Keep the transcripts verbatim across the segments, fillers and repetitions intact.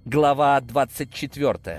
Глава двадцать четвертая.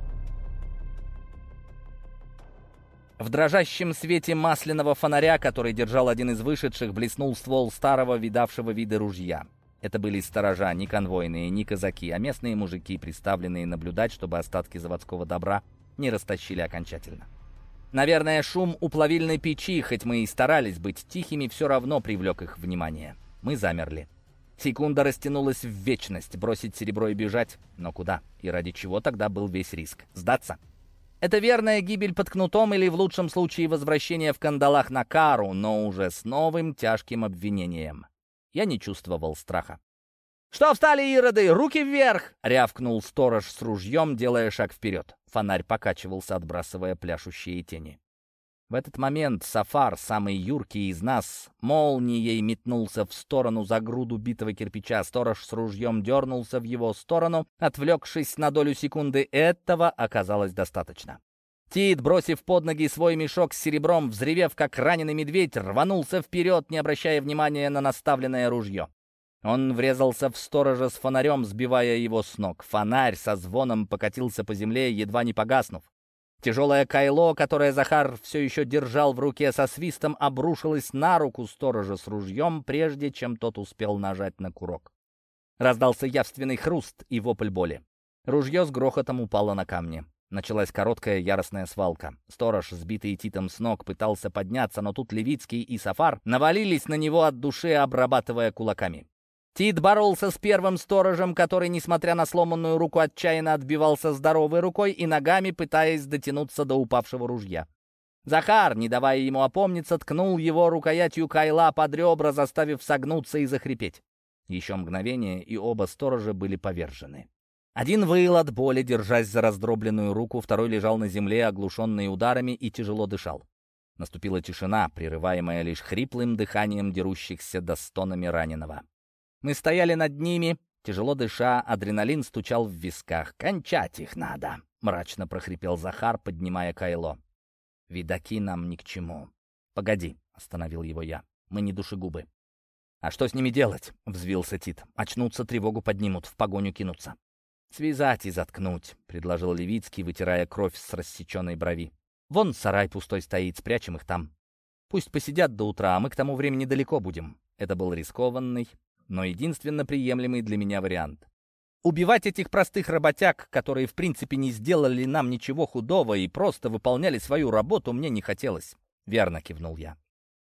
В дрожащем свете масляного фонаря, который держал один из вышедших, блеснул ствол старого, видавшего виды ружья. Это были сторожа, не конвойные, не казаки, а местные мужики, приставленные наблюдать, чтобы остатки заводского добра не растащили окончательно. Наверное, шум у плавильной печи, хоть мы и старались быть тихими, все равно привлек их внимание. Мы замерли. Секунда растянулась в вечность, бросить серебро и бежать. Но куда? И ради чего тогда был весь риск? Сдаться? Это верная гибель под кнутом или, в лучшем случае, возвращение в кандалах на кару, но уже с новым тяжким обвинением. Я не чувствовал страха. «Что встали, ироды? Руки вверх!» — рявкнул сторож с ружьем, делая шаг вперед. Фонарь покачивался, отбрасывая пляшущие тени. В этот момент Сафар, самый юркий из нас, молнией метнулся в сторону за груду битого кирпича. Сторож с ружьем дернулся в его сторону, отвлекшись на долю секунды. Этого оказалось достаточно. Тит, бросив под ноги свой мешок с серебром, взревев, как раненый медведь, рванулся вперед, не обращая внимания на наставленное ружье. Он врезался в сторожа с фонарем, сбивая его с ног. Фонарь со звоном покатился по земле, едва не погаснув. Тяжелое кайло, которое Захар все еще держал в руке, со свистом обрушилось на руку сторожа с ружьем, прежде чем тот успел нажать на курок. Раздался явственный хруст и вопль боли. Ружье с грохотом упало на камни. Началась короткая яростная свалка. Сторож, сбитый Титом с ног, пытался подняться, но тут Левицкий и Сафар навалились на него от души, обрабатывая кулаками. Тит боролся с первым сторожем, который, несмотря на сломанную руку, отчаянно отбивался здоровой рукой и ногами, пытаясь дотянуться до упавшего ружья. Захар, не давая ему опомниться, ткнул его рукоятью кайла под ребра, заставив согнуться и захрипеть. Еще мгновение, и оба сторожа были повержены. Один выл от боли, держась за раздробленную руку, второй лежал на земле, оглушенный ударами, и тяжело дышал. Наступила тишина, прерываемая лишь хриплым дыханием дерущихся до стонами раненого. Мы стояли над ними, тяжело дыша, адреналин стучал в висках. «Кончать их надо!» — мрачно прохрипел Захар, поднимая кайло. «Видаки нам ни к чему». «Погоди», — остановил его я, — «мы не душегубы». «А что с ними делать?» — взвился Тит. «Очнутся, тревогу поднимут, в погоню кинутся». «Связать и заткнуть», — предложил Левицкий, вытирая кровь с рассеченной брови. «Вон сарай пустой стоит, спрячем их там. Пусть посидят до утра, а мы к тому времени далеко будем». Это был рискованный, но единственно приемлемый для меня вариант. Убивать этих простых работяг, которые в принципе не сделали нам ничего худого и просто выполняли свою работу, мне не хотелось. «Верно», — кивнул я.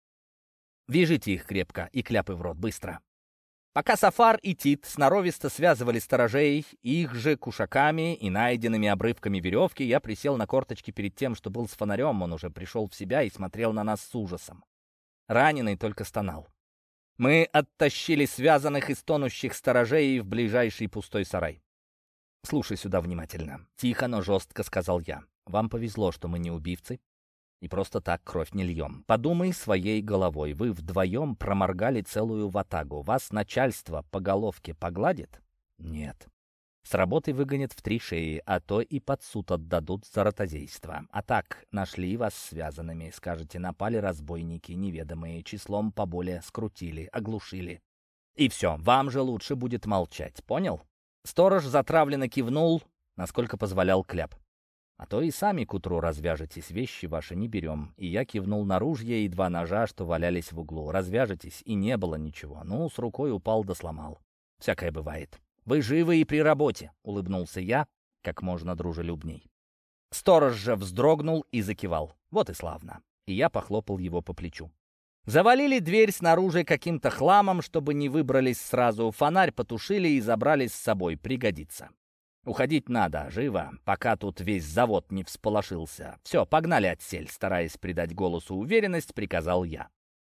«Вяжите их крепко и кляпы в рот, быстро». Пока Сафар и Тит сноровисто связывали сторожей, их же кушаками и найденными обрывками веревки, я присел на корточки перед тем, что был с фонарем. Он уже пришел в себя и смотрел на нас с ужасом. Раненый только стонал. Мы оттащили связанных и стонущих сторожей в ближайший пустой сарай. «Слушай сюда внимательно», — тихо, но жестко сказал я. «Вам повезло, что мы не убивцы и просто так кровь не льем. Подумай своей головой. Вы вдвоем проморгали целую ватагу. Вас начальство по головке погладит? Нет. С работы выгонят в три шеи, а то и под суд отдадут за ротозейство. А так, нашли вас связанными. Скажете, напали разбойники, неведомые, числом поболее скрутили, оглушили. И все, вам же лучше будет молчать, понял?» Сторож затравленно кивнул, насколько позволял кляп. «А то и сами к утру развяжетесь, вещи ваши не берем». И я кивнул на ружья и два ножа, что валялись в углу. «Развяжетесь», и не было ничего. Ну, с рукой упал да сломал. Всякое бывает. «Вы живы и при работе», — улыбнулся я, как можно дружелюбней. Сторож же вздрогнул и закивал. Вот и славно. И я похлопал его по плечу. Завалили дверь снаружи каким-то хламом, чтобы не выбрались сразу. Фонарь потушили и забрали с собой. Пригодится. «Уходить надо, живо, пока тут весь завод не всполошился. Все, погнали отсель», — стараясь придать голосу уверенность, приказал я.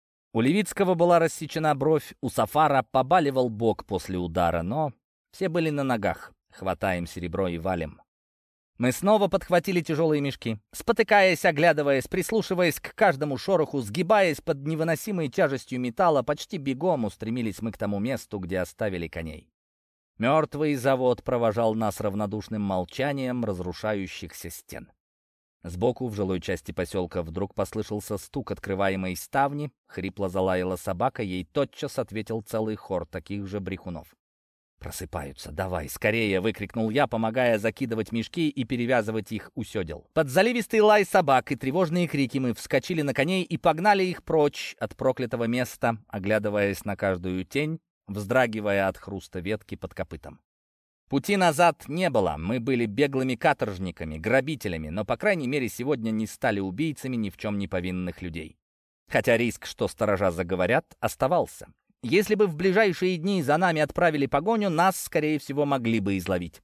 У Левицкого была рассечена бровь, у Сафара побаливал бок после удара, но все были на ногах. Хватаем серебро и валим. Мы снова подхватили тяжелые мешки. Спотыкаясь, оглядываясь, прислушиваясь к каждому шороху, сгибаясь под невыносимой тяжестью металла, почти бегом устремились мы к тому месту, где оставили коней. Мертвый завод провожал нас равнодушным молчанием разрушающихся стен. Сбоку, в жилой части поселка, вдруг послышался стук открываемой ставни, хрипло залаяла собака, ей тотчас ответил целый хор таких же брехунов. «Просыпаются, давай, скорее!» — выкрикнул я, помогая закидывать мешки и перевязывать их у седел. Под заливистый лай собак и тревожные крики мы вскочили на коней и погнали их прочь от проклятого места, оглядываясь на каждую тень, вздрагивая от хруста ветки под копытом. Пути назад не было, мы были беглыми каторжниками, грабителями, но, по крайней мере, сегодня не стали убийцами ни в чем не повинных людей. Хотя риск, что сторожа заговорят, оставался. Если бы в ближайшие дни за нами отправили погоню, нас, скорее всего, могли бы изловить.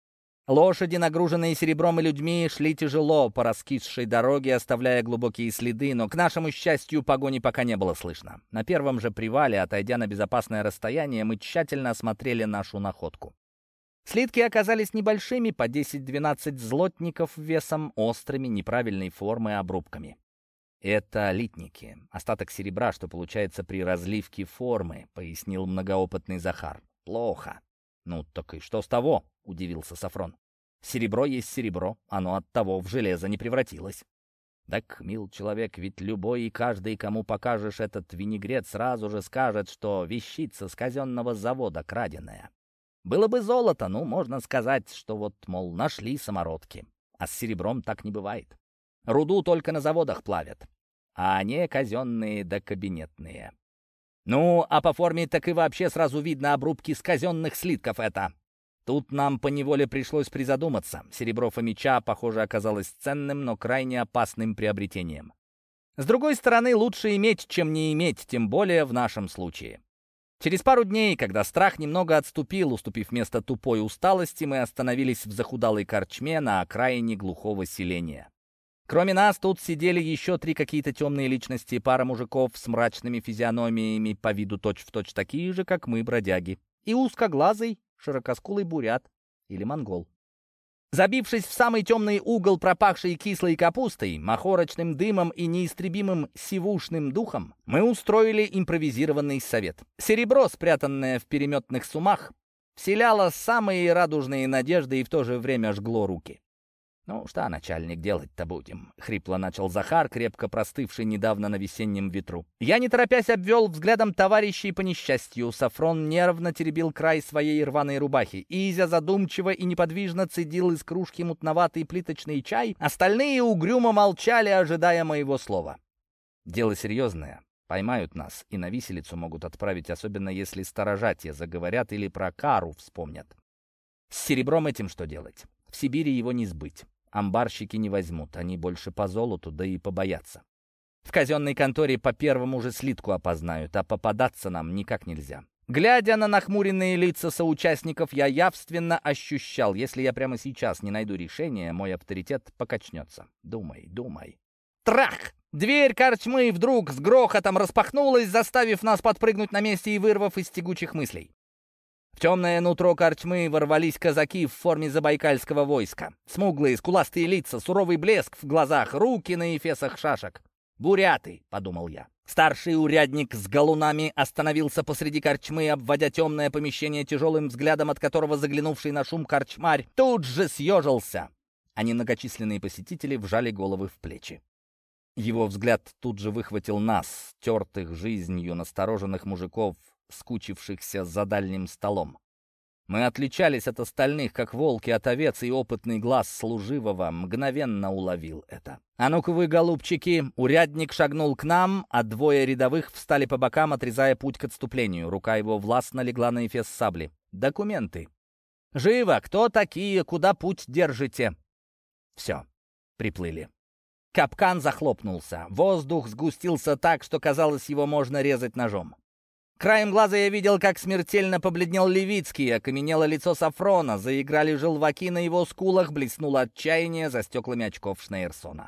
Лошади, нагруженные серебром и людьми, шли тяжело по раскисшей дороге, оставляя глубокие следы, но, к нашему счастью, погони пока не было слышно. На первом же привале, отойдя на безопасное расстояние, мы тщательно осмотрели нашу находку. Слитки оказались небольшими, по десять-двенадцать злотников весом, острыми, неправильной формы обрубками. «Это литники, остаток серебра, что получается при разливке формы», — пояснил многоопытный Захар. «Плохо». «Ну, так и что с того?» — удивился Сафрон. «Серебро есть серебро, оно от того в железо не превратилось». «Так, мил человек, ведь любой и каждый, кому покажешь этот винегрет, сразу же скажет, что вещица с казенного завода краденая. Было бы золото, ну, можно сказать, что вот, мол, нашли самородки. А с серебром так не бывает. Руду только на заводах плавят, а не казенные да кабинетные. Ну, а по форме так и вообще сразу видно обрубки с казенных слитков это». Тут нам поневоле пришлось призадуматься. Серебро Фомича, похоже, оказалось ценным, но крайне опасным приобретением. С другой стороны, лучше иметь, чем не иметь, тем более в нашем случае. Через пару дней, когда страх немного отступил, уступив место тупой усталости, мы остановились в захудалой корчме на окраине глухого селения. Кроме нас, тут сидели еще три какие-то темные личности, пара мужиков с мрачными физиономиями, по виду точь-в-точь такие же, как мы, бродяги, и узкоглазый, широкоскулый бурят или монгол. Забившись в самый темный угол, пропахший кислой капустой, махорочным дымом и неистребимым сивушным духом, мы устроили импровизированный совет. Серебро, спрятанное в переметных сумах, вселяло самые радужные надежды и в то же время жгло руки. «Ну, что, начальник, делать-то будем?» — хрипло начал Захар, крепко простывший недавно на весеннем ветру. Я, не торопясь, обвел взглядом товарищей по несчастью. Сафрон нервно теребил край своей рваной рубахи. Изя задумчиво и неподвижно цедил из кружки мутноватый плиточный чай. Остальные угрюмо молчали, ожидая моего слова. «Дело серьезное. Поймают нас и на виселицу могут отправить, особенно если сторожа те заговорят или про кару вспомнят. С серебром этим что делать? В Сибири его не сбыть. Амбарщики не возьмут, они больше по золоту, да и побоятся. В казенной конторе по первому же слитку опознают, а попадаться нам никак нельзя». Глядя на нахмуренные лица соучастников, я явственно ощущал, если я прямо сейчас не найду решения, мой авторитет покачнется. Думай, думай. Трах! Дверь корчмы вдруг с грохотом распахнулась, заставив нас подпрыгнуть на месте и вырвав из тягучих мыслей. В темное нутро корчмы ворвались казаки в форме забайкальского войска. Смуглые, скуластые лица, суровый блеск в глазах, руки на эфесах шашек. «Буряты», — подумал я. Старший урядник с галунами остановился посреди корчмы, обводя темное помещение тяжелым взглядом, от которого заглянувший на шум корчмарь тут же съежился, а немногочисленные посетители вжали головы в плечи. Его взгляд тут же выхватил нас, тертых жизнью настороженных мужиков, скучившихся за дальним столом. Мы отличались от остальных, как волки от овец, и опытный глаз служивого мгновенно уловил это. «А ну-ка вы, голубчики!» Урядник шагнул к нам, а двое рядовых встали по бокам, отрезая путь к отступлению. Рука его властно легла на эфес сабли. «Документы!» «Живо! Кто такие? Куда путь держите?» «Все, приплыли». Капкан захлопнулся. Воздух сгустился так, что казалось, его можно резать ножом. Краем глаза я видел, как смертельно побледнел Левицкий, окаменело лицо Сафрона, заиграли желваки на его скулах, блеснуло отчаяние за стеклами очков Шнейрсона.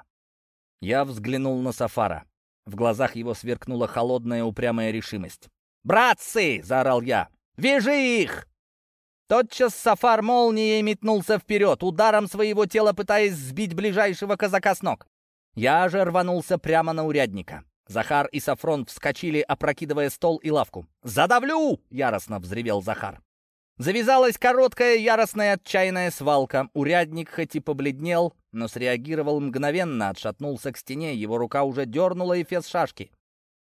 Я взглянул на Сафара. В глазах его сверкнула холодная упрямая решимость. «Братцы!» — заорал я. «Вяжи их!» Тотчас Сафар молнией метнулся вперед, ударом своего тела пытаясь сбить ближайшего казака с ног. Я же рванулся прямо на урядника. Захар и Сафрон вскочили, опрокидывая стол и лавку. «Задавлю!» — яростно взревел Захар. Завязалась короткая, яростная, отчаянная свалка. Урядник хоть и побледнел, но среагировал мгновенно, отшатнулся к стене, его рука уже дернула эфес шашки.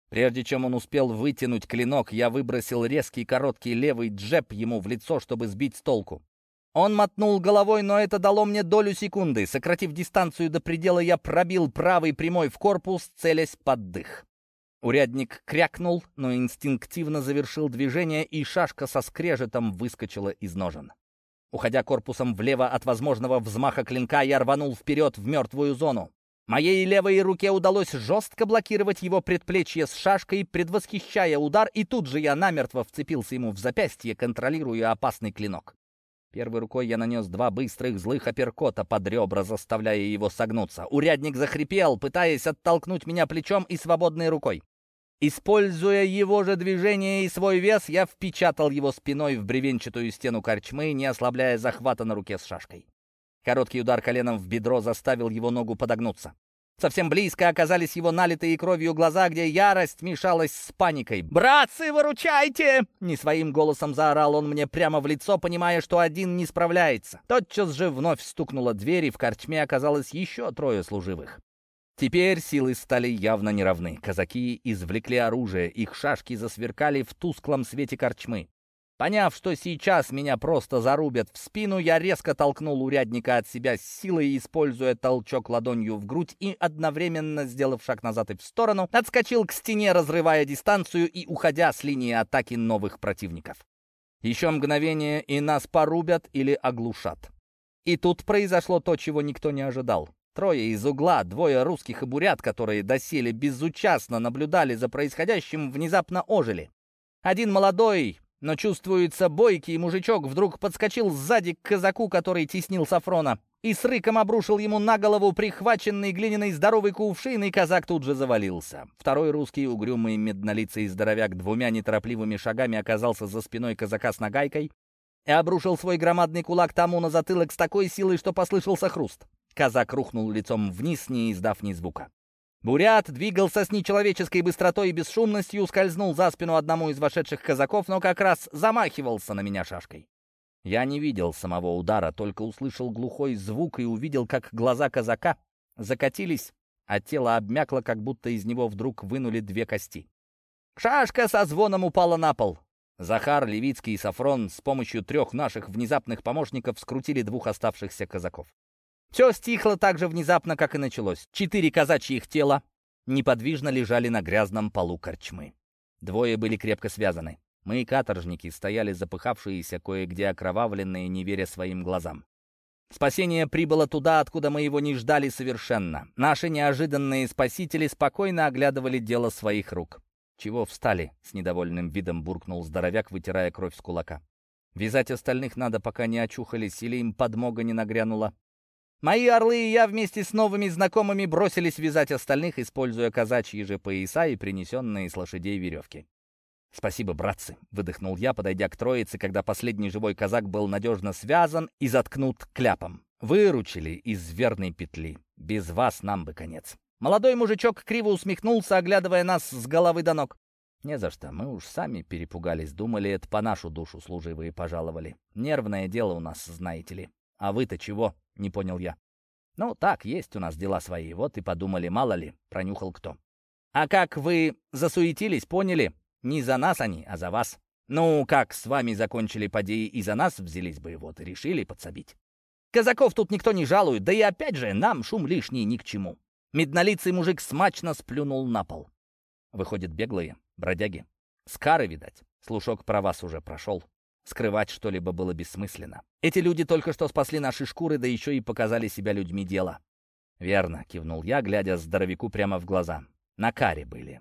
Прежде чем он успел вытянуть клинок, я выбросил резкий короткий левый джеб ему в лицо, чтобы сбить с толку. Он мотнул головой, но это дало мне долю секунды. Сократив дистанцию до предела, я пробил правый прямой в корпус, целясь под дых. Урядник крякнул, но инстинктивно завершил движение, и шашка со скрежетом выскочила из ножен. Уходя корпусом влево от возможного взмаха клинка, я рванул вперед в мертвую зону. Моей левой руке удалось жестко блокировать его предплечье с шашкой, предвосхищая удар, и тут же я намертво вцепился ему в запястье, контролируя опасный клинок. Первой рукой я нанес два быстрых злых апперкота под ребра, заставляя его согнуться. Урядник захрипел, пытаясь оттолкнуть меня плечом и свободной рукой. Используя его же движение и свой вес, я впечатал его спиной в бревенчатую стену корчмы, не ослабляя захвата на руке с шашкой. Короткий удар коленом в бедро заставил его ногу подогнуться. Совсем близко оказались его налитые кровью глаза, где ярость мешалась с паникой. «Братцы, выручайте!» Не своим голосом заорал он мне прямо в лицо, понимая, что один не справляется. Тотчас же вновь стукнула дверь, и в корчме оказалось еще трое служивых. Теперь силы стали явно неравны. Казаки извлекли оружие, их шашки засверкали в тусклом свете корчмы. Поняв, что сейчас меня просто зарубят в спину, я резко толкнул урядника от себя с силой, используя толчок ладонью в грудь, и, одновременно сделав шаг назад и в сторону, отскочил к стене, разрывая дистанцию и уходя с линии атаки новых противников. Еще мгновение, и нас порубят или оглушат. И тут произошло то, чего никто не ожидал. Трое из угла, двое русских и бурят, которые доселе безучастно наблюдали за происходящим, внезапно ожили. Один молодой, но чувствуется бойкий мужичок, вдруг подскочил сзади к казаку, который теснил Сафрона, и с рыком обрушил ему на голову прихваченный глиняный здоровый кувшин, и казак тут же завалился. Второй русский, угрюмый меднолицый здоровяк, двумя неторопливыми шагами оказался за спиной казака с нагайкой и обрушил свой громадный кулак тому на затылок с такой силой, что послышался хруст. Казак рухнул лицом вниз, не издав ни звука. Бурят двигался с нечеловеческой быстротой и бесшумностью, скользнул за спину одному из вошедших казаков, но как раз замахивался на меня шашкой. Я не видел самого удара, только услышал глухой звук и увидел, как глаза казака закатились, а тело обмякло, как будто из него вдруг вынули две кости. Шашка со звоном упала на пол. Захар, Левицкий и Сафрон с помощью трех наших внезапных помощников скрутили двух оставшихся казаков. Все стихло так же внезапно, как и началось. Четыре казачьих тела неподвижно лежали на грязном полу корчмы. Двое были крепко связаны. Мы, каторжники, стояли запыхавшиеся, кое-где окровавленные, не веря своим глазам. Спасение прибыло туда, откуда мы его не ждали совершенно. Наши неожиданные спасители спокойно оглядывали дело своих рук. «Чего встали?» — с недовольным видом буркнул здоровяк, вытирая кровь с кулака. «Вязать остальных надо, пока не очухались или им подмога не нагрянула». Мои орлы и я вместе с новыми знакомыми бросились вязать остальных, используя казачьи же пояса и принесенные с лошадей веревки. «Спасибо, братцы!» — выдохнул я, подойдя к троице, когда последний живой казак был надежно связан и заткнут кляпом. «Выручили из верной петли. Без вас нам бы конец». Молодой мужичок криво усмехнулся, оглядывая нас с головы до ног. «Не за что, мы уж сами перепугались, думали, это по нашу душу служивые пожаловали. Нервное дело у нас, знаете ли. А вы-то чего?» — не понял я. «Ну, так, есть у нас дела свои, вот и подумали, мало ли», — пронюхал кто. «А как вы засуетились, поняли? Не за нас они, а за вас. Ну, как с вами закончили подеи и за нас взялись бы, вот и решили подсобить. Казаков тут никто не жалует, да и опять же, нам шум лишний ни к чему». Меднолицый мужик смачно сплюнул на пол. «Выходит, беглые, бродяги. Скары, видать. Слушок про вас уже прошел. Скрывать что-либо было бессмысленно. Эти люди только что спасли наши шкуры, да еще и показали себя людьми дела». «Верно», — кивнул я, глядя здоровяку прямо в глаза. «На каре были».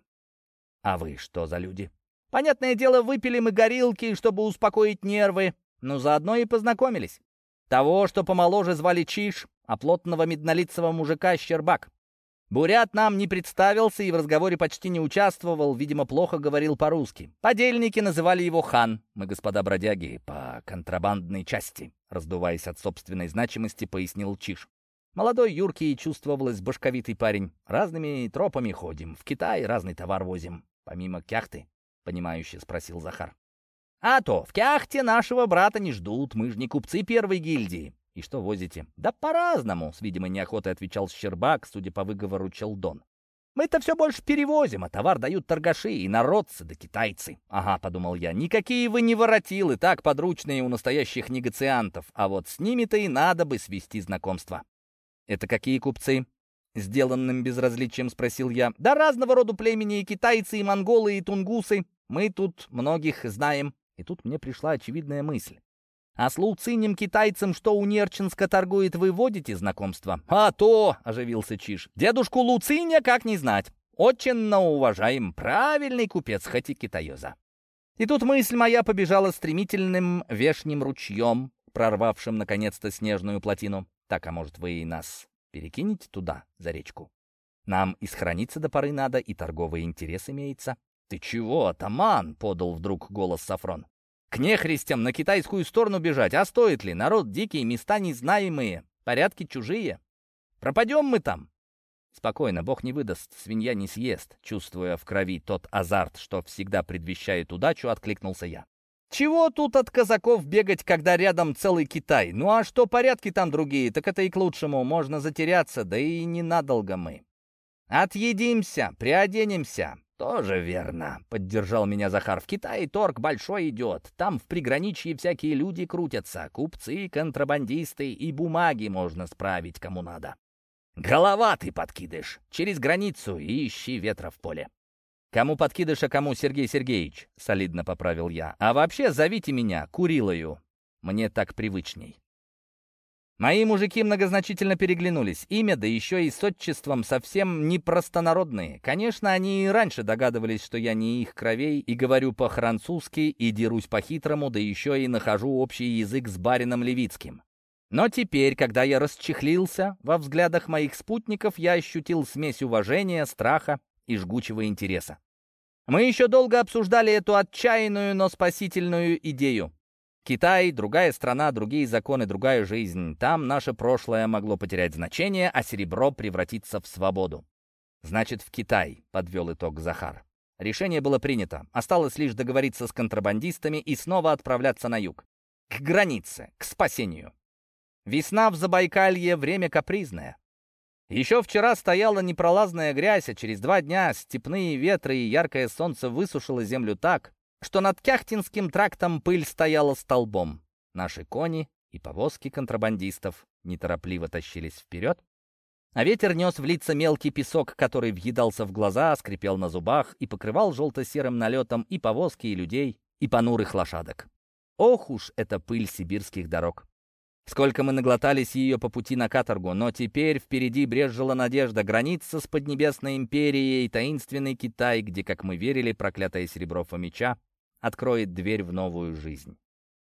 «А вы что за люди?» «Понятное дело, выпили мы горилки, чтобы успокоить нервы, но заодно и познакомились. Того, что помоложе, звали Чиж, а плотного меднолицего мужика — Щербак. Бурят нам не представился и в разговоре почти не участвовал, видимо, плохо говорил по-русски. Подельники называли его хан. Мы, господа бродяги, по контрабандной части», — раздуваясь от собственной значимости, пояснил Чиж. Молодой, юркий и чувствовалось башковитый парень. «Разными тропами ходим, в Китай разный товар возим. Помимо кяхты?» — понимающе спросил Захар. «А то, в кяхте нашего брата не ждут, мы же не купцы первой гильдии». «И что возите?» «Да по-разному», — с видимой неохотой отвечал Щербак, судя по выговору Челдон. Мы-то все больше перевозим, а товар дают торгаши, и народцы да китайцы. Ага, подумал я, никакие вы не воротилы, так подручные у настоящих негациантов, а вот с ними-то и надо бы свести знакомство. Это какие купцы? Сделанным безразличием спросил я. Да разного рода племени, и китайцы, и монголы, и тунгусы. Мы тут многих знаем. И тут мне пришла очевидная мысль. А с луцинем китайцем, что у Нерчинска торгует, вы водите знакомство? А то, оживился Чиж, дедушку Луциня как не знать. Очень уважаем, правильный купец, хоть и китаёза. И тут мысль моя побежала стремительным вешним ручьем, прорвавшим наконец-то снежную плотину. Так, а может, вы и нас перекинете туда, за речку? Нам и схорониться до поры надо, и торговый интерес имеется. Ты чего, атаман? Подал вдруг голос Сафрон. К нехристям на китайскую сторону бежать, а стоит ли? Народ дикий, места незнаемые, порядки чужие. Пропадем мы там. Спокойно, Бог не выдаст, свинья не съест. Чувствуя в крови тот азарт, что всегда предвещает удачу, откликнулся я. Чего тут от казаков бегать, когда рядом целый Китай? Ну а что порядки там другие, так это и к лучшему. Можно затеряться, да и ненадолго мы. Отъедимся, приоденемся. «Тоже верно», — поддержал меня Захар. «В Китае торг большой идет. Там в приграничье всякие люди крутятся. Купцы, контрабандисты, и бумаги можно справить, кому надо. Голова ты подкидыш. Через границу и ищи ветра в поле». «Кому подкидыш, а кому Сергей Сергеевич», — солидно поправил я. «А вообще зовите меня Курилою. Мне так привычней». Мои мужики многозначительно переглянулись. Имя, да еще и с отчеством, совсем не простонародные. Конечно, они и раньше догадывались, что я не их кровей, и говорю по-французски, и дерусь по-хитрому, да еще и нахожу общий язык с барином Левицким. Но теперь, когда я расчехлился, во взглядах моих спутников я ощутил смесь уважения, страха и жгучего интереса. Мы еще долго обсуждали эту отчаянную, но спасительную идею. Китай, другая страна, другие законы, другая жизнь. Там наше прошлое могло потерять значение, а серебро превратиться в свободу. «Значит, в Китай», — подвел итог Захар. Решение было принято. Осталось лишь договориться с контрабандистами и снова отправляться на юг. К границе, к спасению. Весна в Забайкалье — время капризное. Еще вчера стояла непролазная грязь, а через два дня степные ветры и яркое солнце высушило землю так, что над Кяхтинским трактом пыль стояла столбом. Наши кони и повозки контрабандистов неторопливо тащились вперед, а ветер нес в лица мелкий песок, который въедался в глаза, скрипел на зубах и покрывал желто-серым налетом и повозки, и людей, и понурых лошадок. Ох уж эта пыль сибирских дорог! Сколько мы наглотались ее по пути на каторгу, но теперь впереди брезжила надежда, граница с Поднебесной империей, таинственный Китай, где, как мы верили, проклятое серебро Фомича откроет дверь в новую жизнь.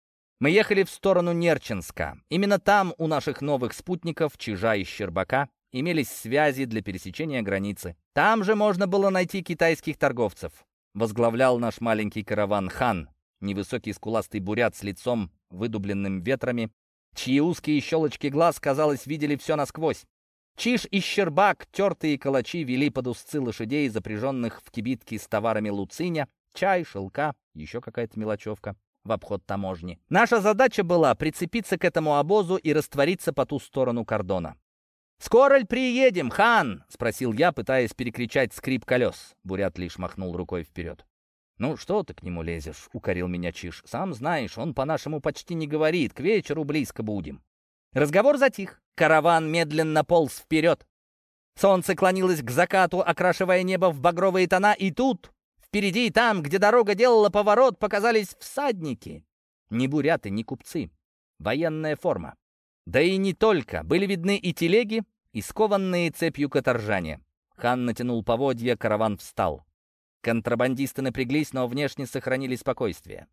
Мы ехали в сторону Нерчинска. Именно там у наших новых спутников, Чижа и Щербака, имелись связи для пересечения границы. Там же можно было найти китайских торговцев. Возглавлял наш маленький караван хан, невысокий скуластый бурят с лицом, выдубленным ветрами, чьи узкие щелочки глаз, казалось, видели все насквозь. Чиж и Щербак, тертые калачи, вели под узцы лошадей, запряженных в кибитки с товарами Луциня, чай, шелка, еще какая-то мелочевка в обход таможни. Наша задача была прицепиться к этому обозу и раствориться по ту сторону кордона. «Скоро ли приедем, хан?» — спросил я, пытаясь перекричать скрип колес. Бурят лишь махнул рукой вперед. «Ну что ты к нему лезешь?» — укорил меня Чиж. «Сам знаешь, он по-нашему почти не говорит. К вечеру близко будем». Разговор затих. Караван медленно полз вперед. Солнце клонилось к закату, окрашивая небо в багровые тона, и тут, впереди, там, где дорога делала поворот, показались всадники. Не буряты, не купцы. Военная форма. Да и не только. Были видны и телеги, и скованные цепью каторжане. Хан натянул поводья, караван встал. Контрабандисты напряглись, но внешне сохранили спокойствие.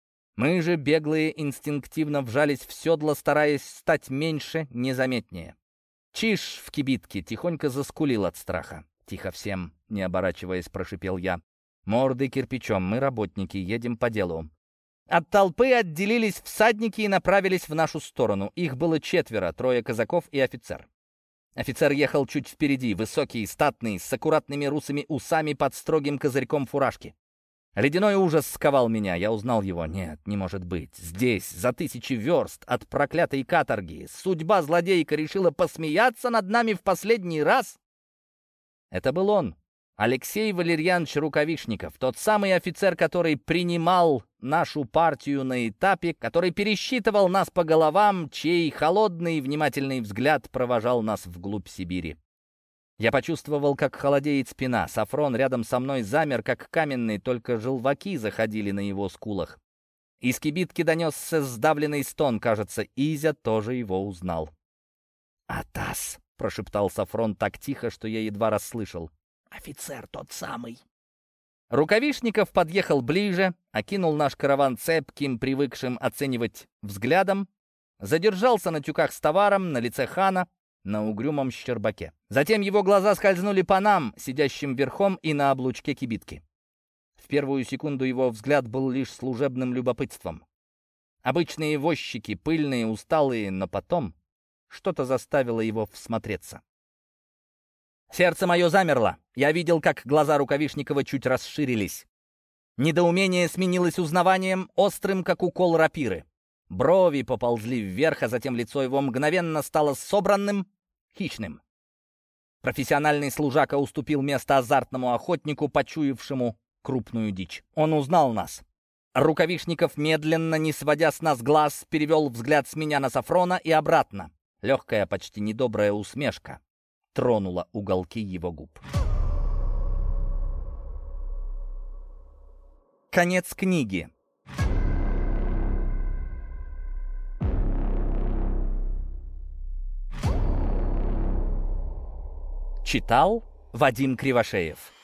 Мы же, беглые, инстинктивно вжались в седло, стараясь стать меньше, незаметнее. Чиж в кибитке тихонько заскулил от страха. «Тихо всем», — не оборачиваясь, прошипел я. «Морды кирпичом, мы работники, едем по делу». От толпы отделились всадники и направились в нашу сторону. Их было четверо, трое казаков и офицер. Офицер ехал чуть впереди, высокий, статный, с аккуратными русыми усами под строгим козырьком фуражки. Ледяной ужас сковал меня, я узнал его. Нет, не может быть. Здесь, за тысячи верст от проклятой каторги, судьба злодейка решила посмеяться над нами в последний раз? Это был он, Алексей Валерьянович Рукавишников, тот самый офицер, который принимал нашу партию на этапе, который пересчитывал нас по головам, чей холодный и внимательный взгляд провожал нас вглубь Сибири. Я почувствовал, как холодеет спина. Сафрон рядом со мной замер, как каменный, только желваки заходили на его скулах. Из кибитки донесся сдавленный стон, кажется, Изя тоже его узнал. «Атас!» — прошептал Сафрон так тихо, что я едва расслышал. «Офицер тот самый!» Рукавишников подъехал ближе, окинул наш караван цепким, привыкшим оценивать взглядом, задержался на тюках с товаром, на лице хана, на угрюмом щербаке. Затем его глаза скользнули по нам, сидящим верхом, и на облучке кибитки. В первую секунду его взгляд был лишь служебным любопытством. Обычные возчики, пыльные, усталые, но потом что-то заставило его всмотреться. Сердце мое замерло. Я видел, как глаза Рукавишникова чуть расширились. Недоумение сменилось узнаванием, острым, как укол рапиры. Брови поползли вверх, а затем лицо его мгновенно стало собранным, хищным. Профессиональный служака уступил место азартному охотнику, почуявшему крупную дичь. Он узнал нас. Рукавишников, медленно, не сводя с нас глаз, перевел взгляд с меня на Сафрона и обратно. Легкая, почти недобрая усмешка тронула уголки его губ. Конец книги. Читал Вадим Кривошеев.